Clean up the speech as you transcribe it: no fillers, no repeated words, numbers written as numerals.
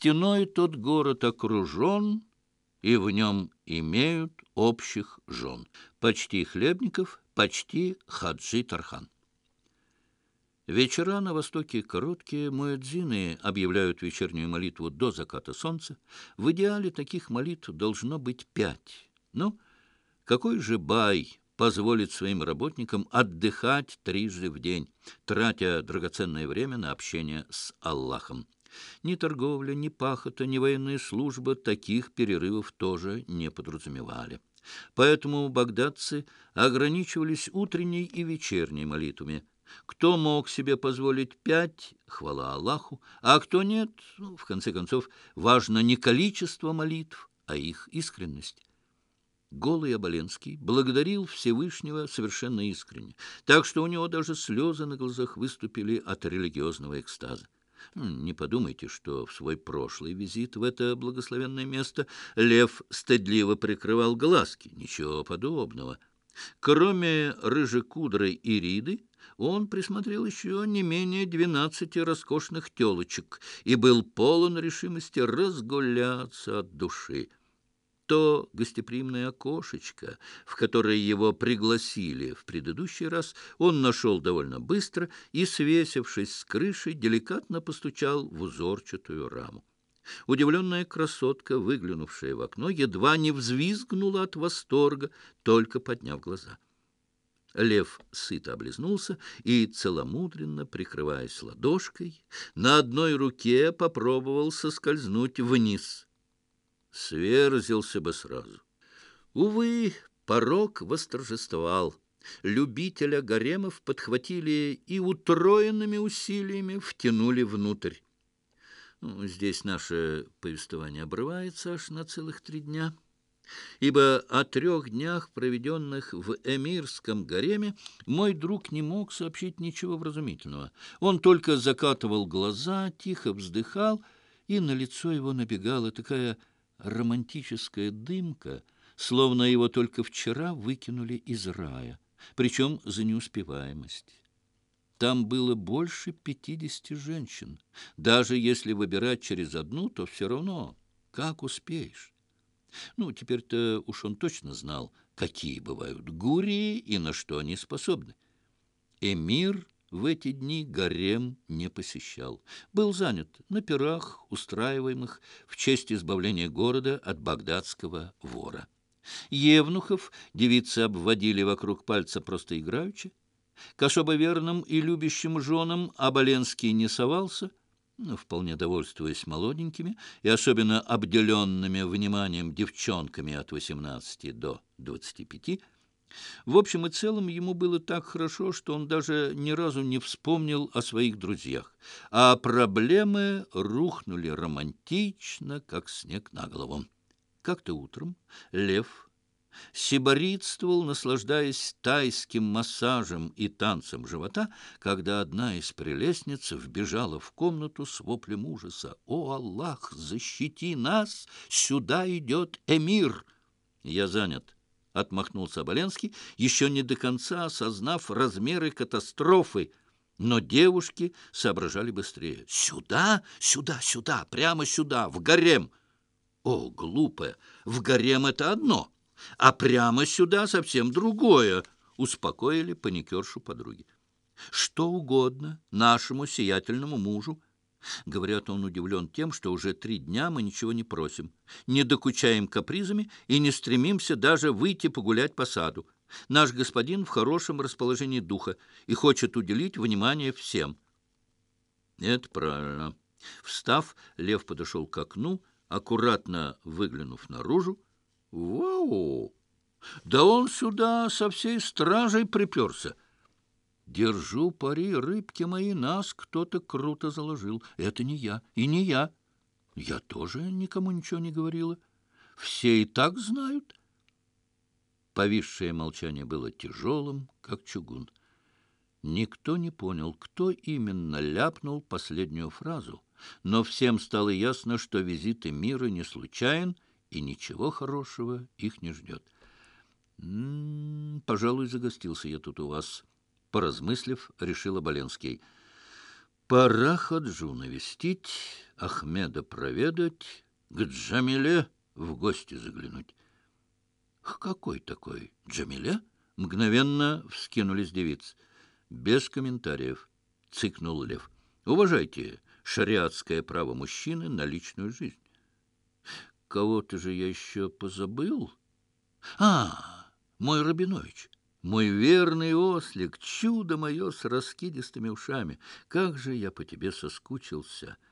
Стеной тот город окружен, и в нем имеют общих жен. Почти Хлебников, почти Хаджи Тархан. Вечера на востоке короткие, муэдзины объявляют вечернюю молитву до заката солнца. В идеале таких молитв должно быть 5. Но какой же бай позволит своим работникам отдыхать 3 в день, тратя драгоценное время на общение с Аллахом? Ни торговля, ни пахота, ни военная служба таких перерывов тоже не подразумевали. Поэтому багдадцы ограничивались утренней и вечерней молитвами. Кто мог себе позволить 5, хвала Аллаху, а кто нет, в конце концов, важно не количество молитв, а их искренность. Голый Оболенский благодарил Всевышнего совершенно искренне, так что у него даже слезы на глазах выступили от религиозного экстаза. Не подумайте, что в свой прошлый визит в это благословенное место Лев стыдливо прикрывал глазки. Ничего подобного. Кроме рыжекудрой Ириды, он присмотрел еще не менее 12 роскошных телочек и был полон решимости разгуляться от души. То гостеприимное окошечко, в которое его пригласили в предыдущий раз, он нашел довольно быстро и, свесившись с крыши, деликатно постучал в узорчатую раму. Удивленная красотка, выглянувшая в окно, едва не взвизгнула от восторга, только подняв глаза. Лев сыто облизнулся и, целомудренно прикрываясь ладошкой, на одной руке попробовал соскользнуть вниз. Сверзился бы сразу. Увы, порок восторжествовал. Любителя гаремов подхватили и утроенными усилиями втянули внутрь. Здесь наше повествование обрывается аж на целых 3 дня, ибо о 3 днях, проведенных в эмирском гареме, мой друг не мог сообщить ничего вразумительного. Он только закатывал глаза, тихо вздыхал, и на лицо его набегала такая романтическая дымка, словно его только вчера выкинули из рая, причем за неуспеваемость. Там было больше 50 женщин. Даже если выбирать через одну, то все равно, как успеешь. Теперь-то уж он точно знал, какие бывают гурии и на что они способны. Эмир в эти дни гарем не посещал. Был занят на пирах, устраиваемых в честь избавления города от багдадского вора. Евнухов девицы обводили вокруг пальца просто играючи. К особо верным и любящим женам Оболенский не совался, вполне довольствуясь молоденькими и особенно обделенными вниманием девчонками от 18 до 25. В общем и целом ему было так хорошо, что он даже ни разу не вспомнил о своих друзьях, а проблемы рухнули романтично, как снег на голову. Как-то утром Лев сиборитствовал, наслаждаясь тайским массажем и танцем живота, когда одна из прелестниц вбежала в комнату с воплем ужаса. «О, Аллах, защити нас! Сюда идет эмир!» «Я занят», — отмахнулся Оболенский, еще не до конца осознав размеры катастрофы. Но девушки соображали быстрее. «Сюда, сюда, сюда, прямо сюда, в гарем!» «О, глупая, в гарем это одно, а прямо сюда совсем другое», — успокоили паникершу подруги. «Что угодно нашему сиятельному мужу». Говорят, он удивлен тем, что уже 3 дня мы ничего не просим, не докучаем капризами и не стремимся даже выйти погулять по саду. Наш господин в хорошем расположении духа и хочет уделить внимание всем. Это правильно. Встав, Лев подошел к окну, аккуратно выглянув наружу. Вау! Да он сюда со всей стражей приперся. Держу пари, рыбки мои, нас кто-то круто заложил. Это не я, и не я. Я тоже никому ничего не говорила. Все и так знают. Повисшее молчание было тяжелым, как чугун. Никто не понял, кто именно ляпнул последнюю фразу, но всем стало ясно, что визит эмира не случайен, и ничего хорошего их не ждет. Пожалуй, загостился я тут у вас. Поразмыслив, решил Оболенский. Пора Хаджу навестить, Ахмеда проведать, к Джамиле в гости заглянуть. — К какой такой Джамиле? — мгновенно вскинулись девицы. — Без комментариев, — цыкнул Лев. — Уважайте шариатское право мужчины на личную жизнь. — Кого-то же я еще позабыл. — мой Рабинович, мой верный ослик, чудо мое с раскидистыми ушами. Как же я по тебе соскучился!